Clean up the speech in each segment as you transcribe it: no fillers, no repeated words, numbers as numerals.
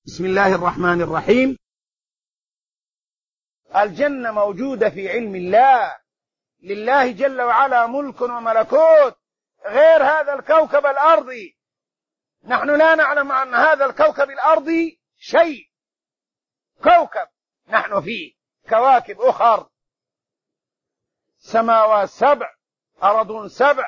بسم الله الرحمن الرحيم. الجنة موجودة في علم الله، لله جل وعلا ملك وملكوت غير هذا الكوكب الأرضي. نحن لا نعلم عن هذا الكوكب الأرضي شيء، كوكب نحن فيه كواكب أخر، سماوات 7، أرض 7،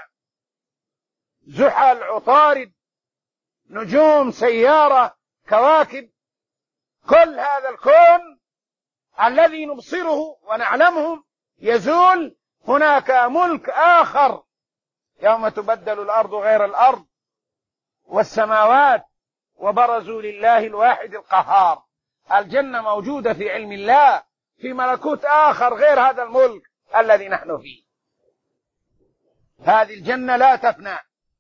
زحل، عطارد، نجوم، سيارة، كواكب. كل هذا الكون الذي نبصره ونعلمه يزول. هناك ملك آخر يوم تبدل الأرض غير الأرض والسماوات وبرزوا لله الواحد القهار. الجنة موجودة في علم الله، في ملكوت آخر غير هذا الملك الذي نحن فيه. هذه الجنة لا تفنى،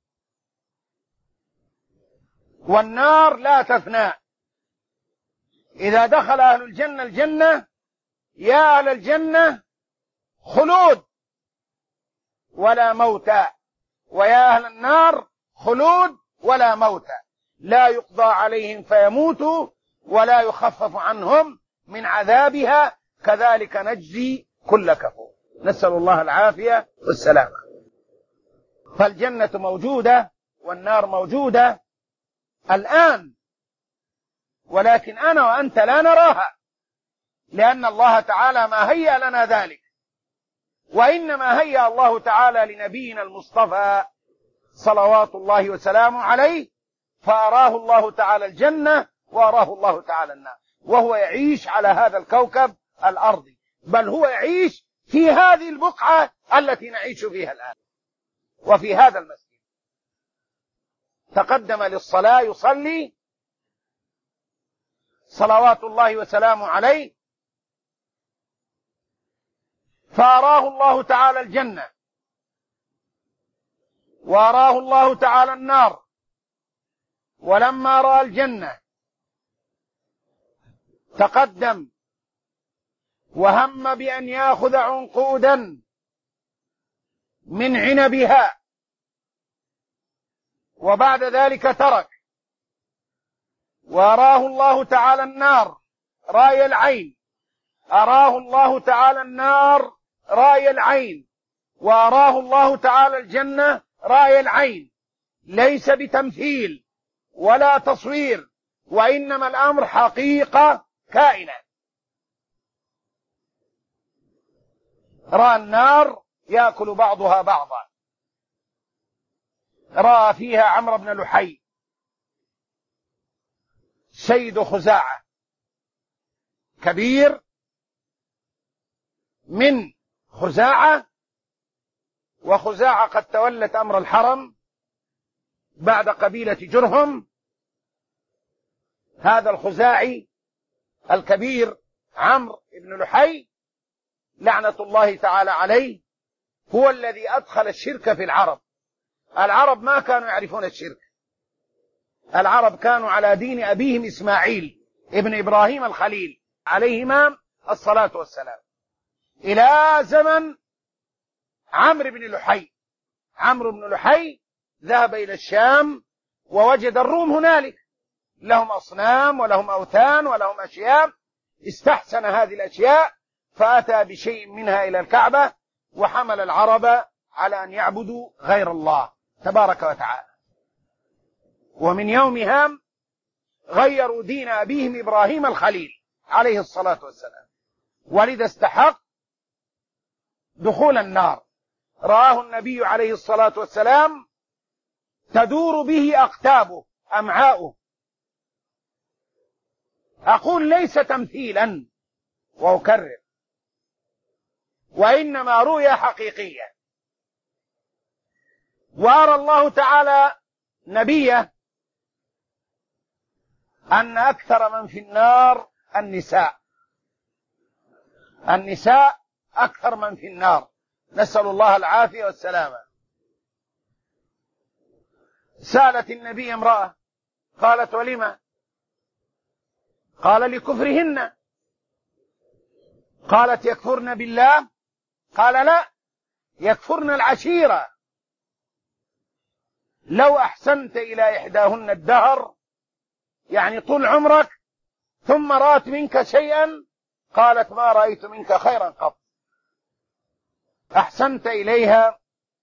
والنار لا تفنى. إذا دخل أهل الجنة الجنة، يا أهل الجنة خلود ولا موت، ويا أهل النار خلود ولا موت، لا يقضى عليهم فيموتوا ولا يخفف عنهم من عذابها، كذلك نجزي كل كفور. نسأل الله العافية والسلامة. فالجنة موجودة والنار موجودة الآن، ولكن أنا وأنت لا نراها، لأن الله تعالى ما هيأ لنا ذلك، وإنما هيأ الله تعالى لنبينا المصطفى صلوات الله وسلامه عليه، فأراه الله تعالى الجنة وأراه الله تعالى النار، وهو يعيش على هذا الكوكب الأرضي، بل هو يعيش في هذه البقعة التي نعيش فيها الآن، وفي هذا المسجد. تقدم للصلاة يصلي صلوات الله وسلامه عليه، فأراه الله تعالى الجنة وأراه الله تعالى النار. ولما رأى الجنة تقدم وهم بأن يأخذ عنقودا من عنبها، وبعد ذلك ترك. وأراه الله تعالى النار رأي العين، أراه الله تعالى النار رأي العين، وأراه الله تعالى الجنة رأي العين، ليس بتمثيل ولا تصوير، وإنما الأمر حقيقة كائنة. رأى النار يأكل بعضها بعضا، رأى فيها عمرو بن لحي سيد خزاعة كبير من خزاعة، وخزاعة قد تولت أمر الحرم بعد قبيلة جرهم. هذا الخزاعي الكبير عمرو بن لحي لعنة الله تعالى عليه هو الذي أدخل الشرك في العرب. العرب ما كانوا يعرفون الشرك، العرب كانوا على دين أبيهم إسماعيل ابن إبراهيم الخليل عليهما الصلاة والسلام، إلى زمن عمرو بن لحي. عمرو بن لحي ذهب إلى الشام ووجد الروم هنالك لهم أصنام ولهم أوثان ولهم أشياء، استحسن هذه الأشياء فأتى بشيء منها إلى الكعبة، وحمل العرب على أن يعبدوا غير الله تبارك وتعالى. ومن يومها غيروا دين أبيهم إبراهيم الخليل عليه الصلاة والسلام، ولذا استحق دخول النار. رآه النبي عليه الصلاة والسلام تدور به أقتابه أمعاؤه. أقول ليس تمثيلا وأكرر، وإنما رؤيا حقيقية. وأرى الله تعالى نبيه أن أكثر من في النار النساء، النساء أكثر من في النار، نسأل الله العافية والسلامة. سألت النبي امرأة قالت ولما؟ قال لكفرهن. قالت يكفرن بالله؟ قال لا، يكفرن العشيرة. لو أحسنت إلى إحداهن الدهر، يعني طول عمرك، ثم رأت منك شيئا قالت ما رأيت منك خيرا قط. أحسنت إليها،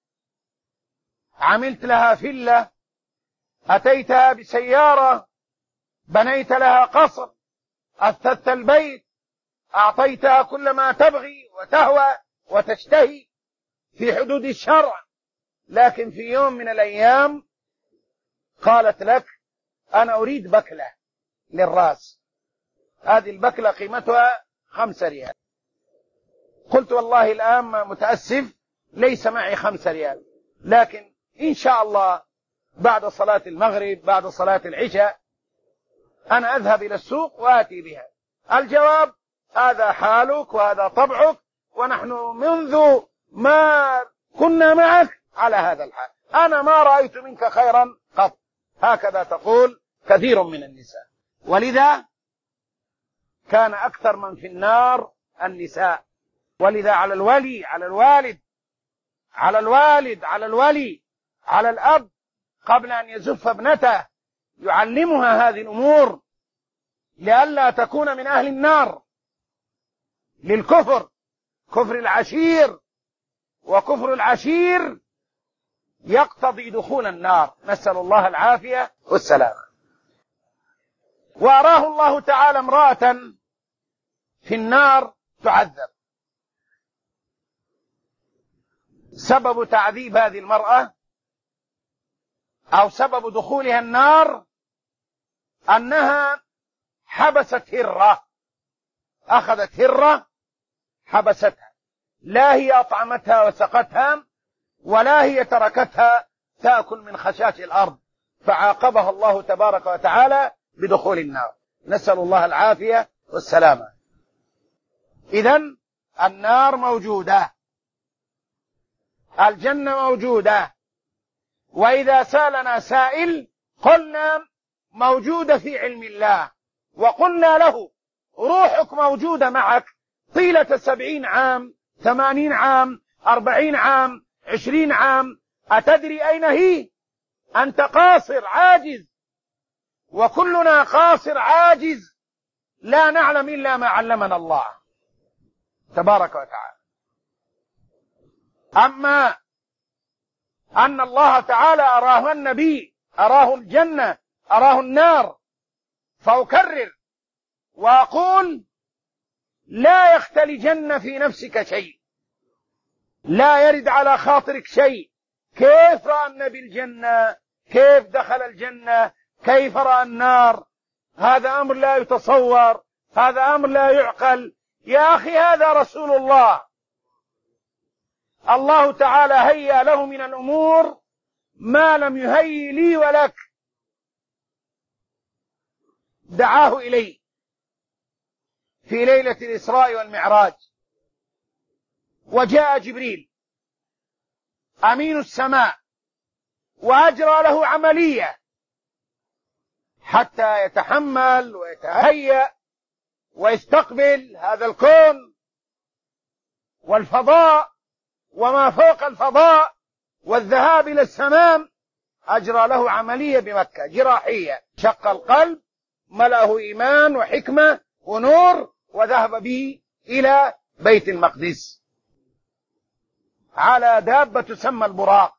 عملت لها فلة، أتيتها بسيارة، بنيت لها قصر، أثثت البيت، أعطيتها كل ما تبغي وتهوى وتشتهي في حدود الشرع، لكن في يوم من الأيام قالت لك أنا أريد بكلة للرأس، هذه البكلة قيمتها 5 ريال. قلت والله الآن متأسف ليس معي 5 ريال، لكن إن شاء الله بعد صلاة المغرب بعد صلاة العشاء أنا أذهب إلى السوق وآتي بها. الجواب هذا حالك وهذا طبعك، ونحن منذ ما كنا معك على هذا الحال، أنا ما رأيت منك خيرا قط. هكذا تقول كثير من النساء، ولذا كان أكثر من في النار النساء. ولذا على الولي على الوالد على الوالد على الولي على الأب قبل أن يزف ابنته يعلمها هذه الأمور لئلا تكون من أهل النار للكفر، كفر العشير، وكفر العشير يقتضي دخول النار، نسأل الله العافية والسلامة. وأراه الله تعالى امرأة في النار تعذب. سبب تعذيب هذه المرأة أو سبب دخولها النار أنها حبست هرة، أخذت هرة حبستها، لا هي أطعمتها وسقتها ولا هي تركتها تأكل من خشاش الأرض، فعاقبها الله تبارك وتعالى بدخول النار، نسأل الله العافية والسلامة. إذن النار موجودة، الجنة موجودة، وإذا سألنا سائل قلنا موجودة في علم الله، وقلنا له روحك موجودة معك طيلة 70 عام 80 عام 40 عام 20 عام، أتدري أين هي؟ أنت قاصر عاجز، وكلنا قاصر عاجز، لا نعلم إلا ما علمنا الله تبارك وتعالى. أما أن الله تعالى أراه النبي، أراه الجنة، أراه النار، فأكرر وأقول لا يختلجن في نفسك شيء، لا يرد على خاطرك شيء. كيف رأى النبي الجنة؟ كيف دخل الجنة؟ كيف رأى النار؟ هذا أمر لا يتصور، هذا أمر لا يعقل. يا أخي هذا رسول الله، الله تعالى هيأ له من الأمور ما لم يهيئ لي ولك. دعاه إليه في ليلة الإسراء والمعراج، وجاء جبريل أمين السماء وأجرى له عملية حتى يتحمل ويتهيأ ويستقبل هذا الكون والفضاء وما فوق الفضاء والذهاب إلى السماء. أجرى له عملية بمكة جراحية، شق القلب، ملأه إيمان وحكمة ونور، وذهب به إلى بيت المقدس على دابة تسمى البراق.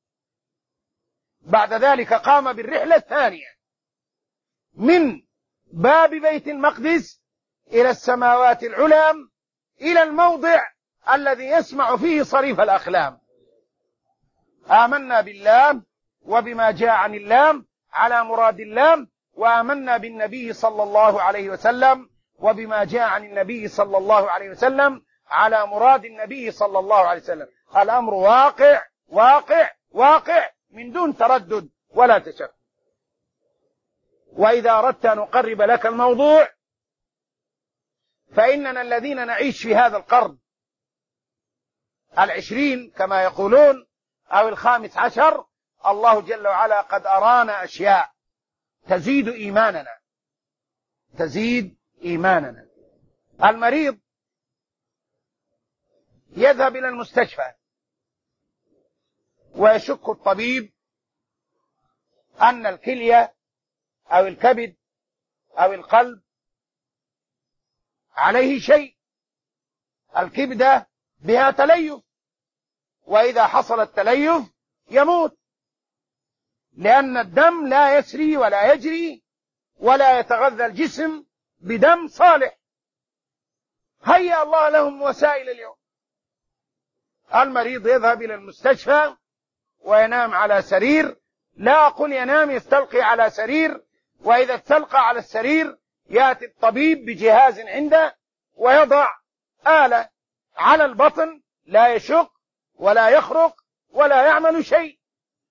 بعد ذلك قام بالرحلة الثانية من باب بيت المقدس إلى السماوات العلى، إلى الموضع الذي يسمع فيه صريف الأقلام. آمنا بالله وبما جاء عن الله على مراد الله، وآمنا بالنبي صلى الله عليه وسلم وبما جاء عن النبي صلى الله عليه وسلم على مراد النبي صلى الله عليه وسلم. الأمر واقع واقع واقع من دون تردد ولا تشك. وإذا أردت أن أقرب لك الموضوع، فإننا الذين نعيش في هذا القرن 20 كما يقولون أو 15، الله جل وعلا قد أرانا أشياء تزيد إيماننا، تزيد إيماننا. المريض يذهب إلى المستشفى ويشك الطبيب أن الكلية أو الكبد أو القلب عليه شيء. الكبدة بها تليف، وإذا حصل التليف يموت، لأن الدم لا يسري ولا يجري ولا يتغذى الجسم بدم صالح. هيأ الله لهم وسائل اليوم. المريض يذهب إلى المستشفى وينام على سرير، لا أقول ينام، يستلقي على سرير، وإذا استلقى على السرير يأتي الطبيب بجهاز عنده ويضع آلة على البطن، لا يشق ولا يخرق ولا يعمل شيء،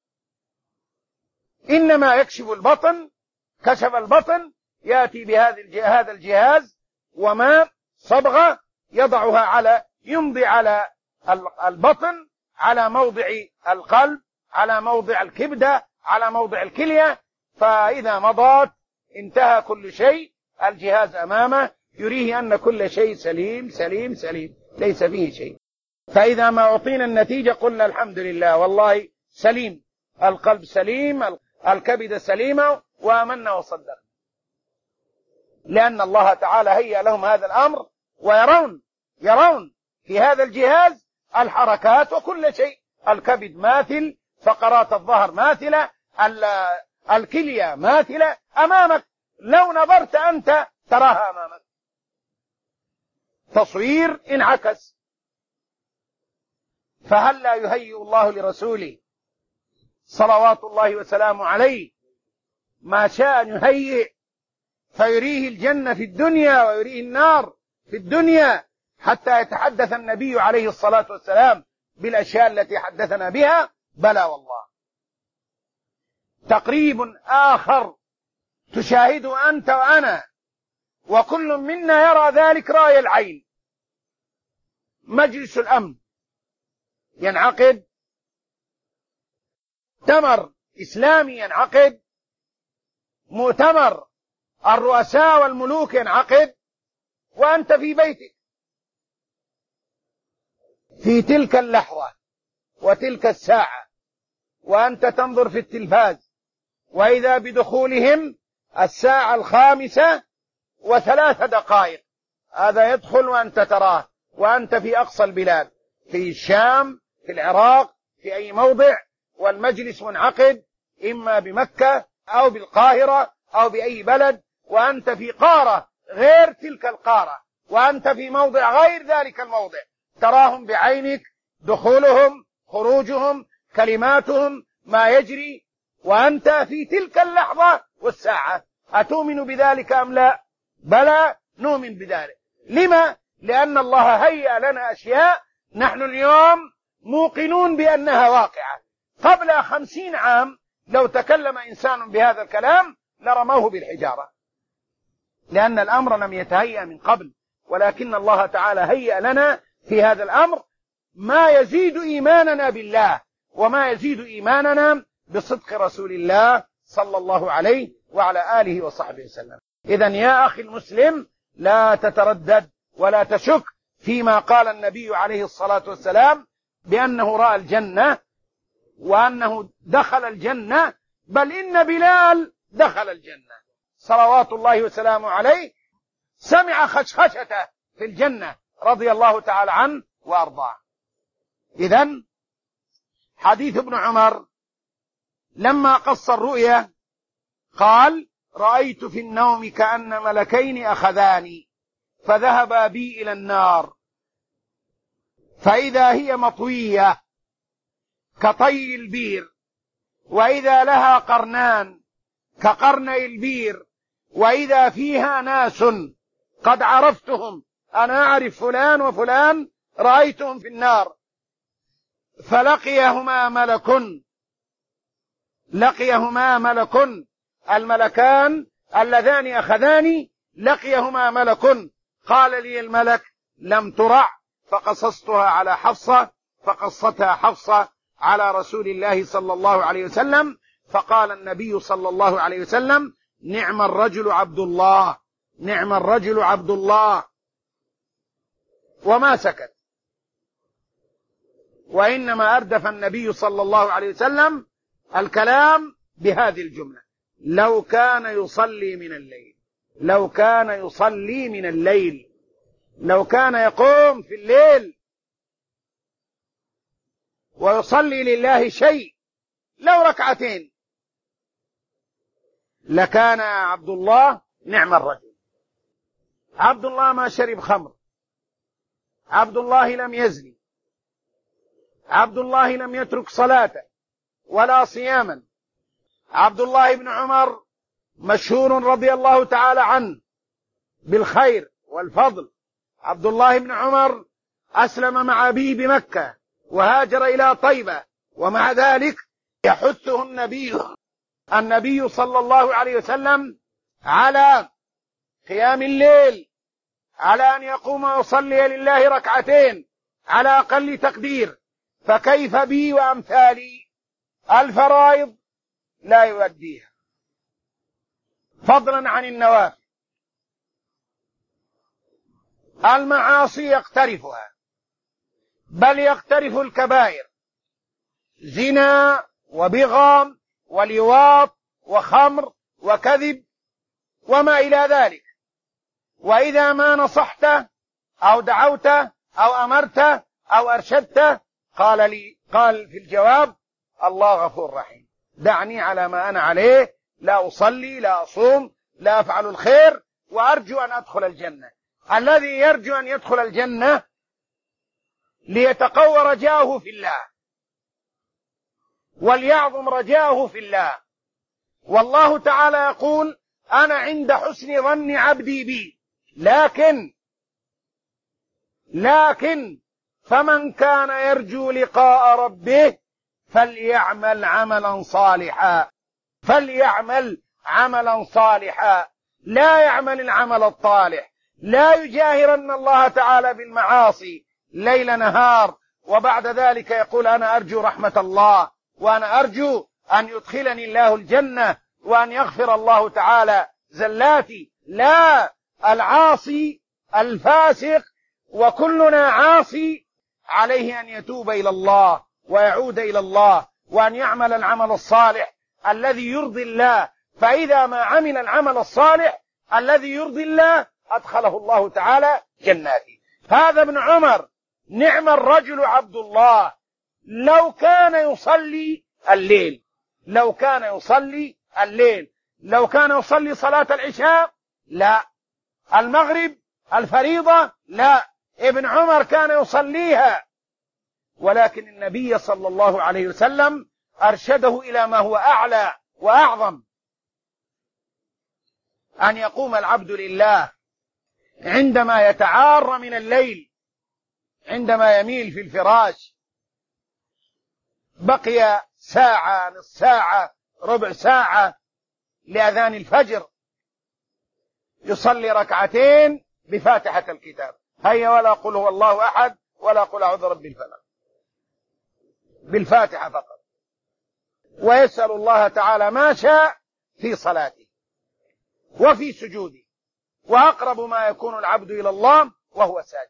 إنما يكشف البطن، كشف البطن، يأتي بهذا الجهاز وماء صبغة يضعها يمضي على البطن، على موضع القلب، على موضع الكبدة، على موضع الكلية، فإذا مضت انتهى كل شيء. الجهاز أمامه يريه أن كل شيء سليم سليم سليم، ليس فيه شيء. فإذا ما أعطينا النتيجة قلنا الحمد لله، والله سليم، القلب سليم، الكبد سليمة، وآمنا وصدقنا، لأن الله تعالى هيأ لهم هذا الأمر، ويرون في هذا الجهاز الحركات وكل شيء. الكبد ماثل، فقرات الظهر ماثلة، الكلية ماثلة أمامك، لو نظرت أنت تراها أمامك، تصوير انعكس. فهل لا يهيئ الله لرسوله صلوات الله وسلامه عليه ما شاء أن يهيئ، فيريه الجنة في الدنيا ويريه النار في الدنيا، حتى يتحدث النبي عليه الصلاة والسلام بالأشياء التي حدثنا بها؟ بلى والله. تقريب آخر تشاهده أنت وأنا، وكل منا يرى ذلك رأي العين. مجلس الأمن ينعقد، مؤتمر إسلامي ينعقد، مؤتمر الرؤساء والملوك ينعقد، وأنت في بيتك. في تلك اللحظة وتلك الساعة وأنت تنظر في التلفاز، وإذا بدخولهم 5:03، هذا يدخل وأنت تراه، وأنت في أقصى البلاد، في الشام، في العراق، في أي موضع، والمجلس منعقد إما بمكة أو بالقاهرة أو بأي بلد، وأنت في قارة غير تلك القارة، وأنت في موضع غير ذلك الموضع، تراهم بعينك، دخولهم، خروجهم، كلماتهم، ما يجري، وأنت في تلك اللحظة والساعة. أتؤمن بذلك أم لا؟ بلى، نؤمن بذلك. لما؟ لأن الله هيأ لنا أشياء نحن اليوم موقنون بأنها واقعة. قبل 50 عام لو تكلم إنسان بهذا الكلام لرموه بالحجارة، لأن الأمر لم يتهيأ من قبل، ولكن الله تعالى هيأ لنا في هذا الأمر ما يزيد إيماننا بالله، وما يزيد إيماننا بصدق رسول الله صلى الله عليه وعلى آله وصحبه وسلم. إذن يا أخي المسلم، لا تتردد ولا تشك فيما قال النبي عليه الصلاة والسلام بأنه رأى الجنة وأنه دخل الجنة، بل إن بلال دخل الجنة صلوات الله وسلامه عليه، سمع خشخشته في الجنة رضي الله تعالى عنه وأرضاه. إذن حديث ابن عمر لما قص الرؤيا قال: رأيت في النوم كأن ملكين أخذاني فذهبا بي إلى النار، فإذا هي مطوية كطي البير، وإذا لها قرنان كقرني البير، وإذا فيها ناس قد عرفتهم، أنا أعرف فلان وفلان رأيتهم في النار، فلقيهما ملك، الملكان اللذان أخذاني لقيهما ملك، قال لي الملك: لم ترع، فقصصتها على حفصة، فقصتها حفصة على رسول الله صلى الله عليه وسلم، فقال النبي صلى الله عليه وسلم: نعم الرجل عبد الله، نعم الرجل عبد الله، وما سكت. وإنما أردف النبي صلى الله عليه وسلم الكلام بهذه الجملة: لو كان يصلي من الليل، لو كان يصلي من الليل. لو كان يقوم في الليل ويصلي لله شيء لو ركعتين لكان عبد الله نعم الرجل. عبد الله ما شرب خمر، عبد الله لم يزني، عبد الله لم يترك صلاة ولا صياما. عبد الله بن عمر مشهور رضي الله تعالى عنه بالخير والفضل. عبد الله بن عمر أسلم مع أبيه بمكة وهاجر إلى طيبة، ومع ذلك يحثه النبي صلى الله عليه وسلم على قيام الليل، على أن يقوم ويصلي لله ركعتين على أقل تقدير. فكيف بي وأمثالي الفرائض لا يؤديها، فضلا عن النوافل. المعاصي يقترفها، بل يقترف الكبائر، زنا وبغام ولواط وخمر وكذب وما إلى ذلك. وإذا ما نصحته أو دعوته أو أمرته أو أرشدته قال في الجواب: الله غفور رحيم، دعني على ما أنا عليه، لا أصلي لا أصوم لا أفعل الخير وأرجو أن أدخل الجنة. الذي يرجو أن يدخل الجنة ليتقوى رجاؤه في الله وليعظم رجاؤه في الله. والله تعالى يقول: أنا عند حسن ظن عبدي بي، لكن فمن كان يرجو لقاء ربه فليعمل عملا صالحا، لا يعمل العمل الطالح، لا يجاهرن الله تعالى بالمعاصي ليل نهار، وبعد ذلك يقول: أنا أرجو رحمة الله وأنا أرجو أن يدخلني الله الجنة وأن يغفر الله تعالى زلاتي. لا، العاصي الفاسق وكلنا عاصي عليه أن يتوب إلى الله ويعود إلى الله وأن يعمل العمل الصالح الذي يرضي الله. فإذا ما عمل العمل الصالح الذي يرضي الله أدخله الله تعالى جناته. هذا ابن عمر نعم الرجل عبد الله، لو كان يصلي الليل، لو كان يصلي صلاة العشاء لا، المغرب الفريضة لا، ابن عمر كان يصليها، ولكن النبي صلى الله عليه وسلم أرشده إلى ما هو أعلى وأعظم، أن يقوم العبد لله عندما يتعار من الليل، عندما يميل في الفراش، بقي ساعة، نصف ساعة، ربع ساعة لأذان الفجر، يصلي ركعتين بفاتحة الكتاب، هيا ولا قل هو الله أحد ولا قل أعوذ برب الفلق، بالفاتحة فقط، ويسأل الله تعالى ما شاء في صلاته وفي سجوده، وأقرب ما يكون العبد إلى الله وهو ساجد.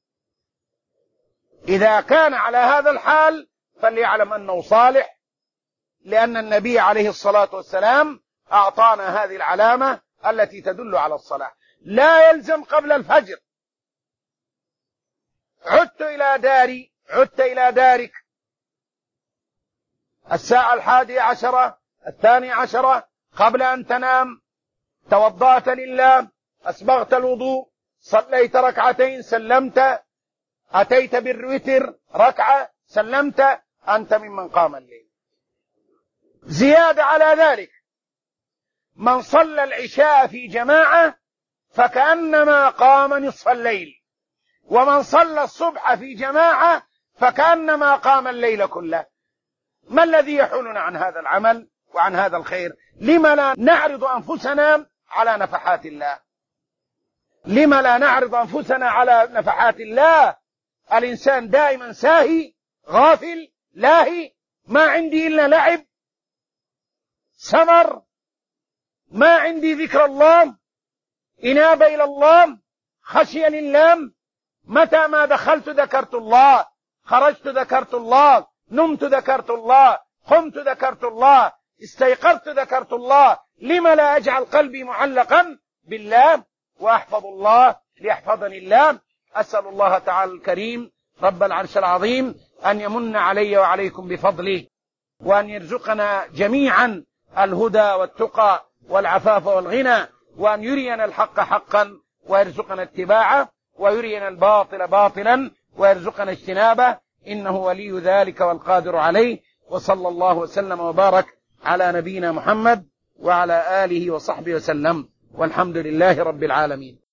إذا كان على هذا الحال فليعلم أنه صالح، لأن النبي عليه الصلاة والسلام أعطانا هذه العلامة التي تدل على الصلاة. لا يلزم قبل الفجر: عدت إلى دارك الساعة 11 12 قبل أن تنام، توضأت لله، أسبغت الوضوء، صليت ركعتين، سلمت، أتيت بالوتر ركعة، سلمت، أنت ممن قام الليل. زيادة على ذلك: من صلى العشاء في جماعة فكأنما قام نصف الليل، ومن صلى الصبح في جماعة فكأنما قام الليل كله. ما الذي يحولنا عن هذا العمل وعن هذا الخير؟ لما لا نعرض أنفسنا على نفحات الله؟ لما لا نعرض أنفسنا على نفحات الله؟ الإنسان دائما ساهي، غافل، لاهي، ما عندي إلا لعب، سمر، ما عندي ذكر الله، إنابة إلى الله، خشية لله. متى ما دخلت ذكرت الله، خرجت ذكرت الله، نمت ذكرت الله، قمت ذكرت الله، استيقظت ذكرت الله. لما لا أجعل قلبي معلقا بالله وأحفظ الله ليحفظني الله؟ أسأل الله تعالى الكريم رب العرش العظيم أن يمن علي وعليكم بفضله، وأن يرزقنا جميعا الهدى والتقى والعفاف والغنى، وأن يرينا الحق حقا ويرزقنا اتباعه، ويرينا الباطل باطلا ويرزقنا اجتنابه، إنه ولي ذلك والقادر عليه. وصلى الله وسلم وبارك على نبينا محمد وعلى آله وصحبه وسلم، والحمد لله رب العالمين.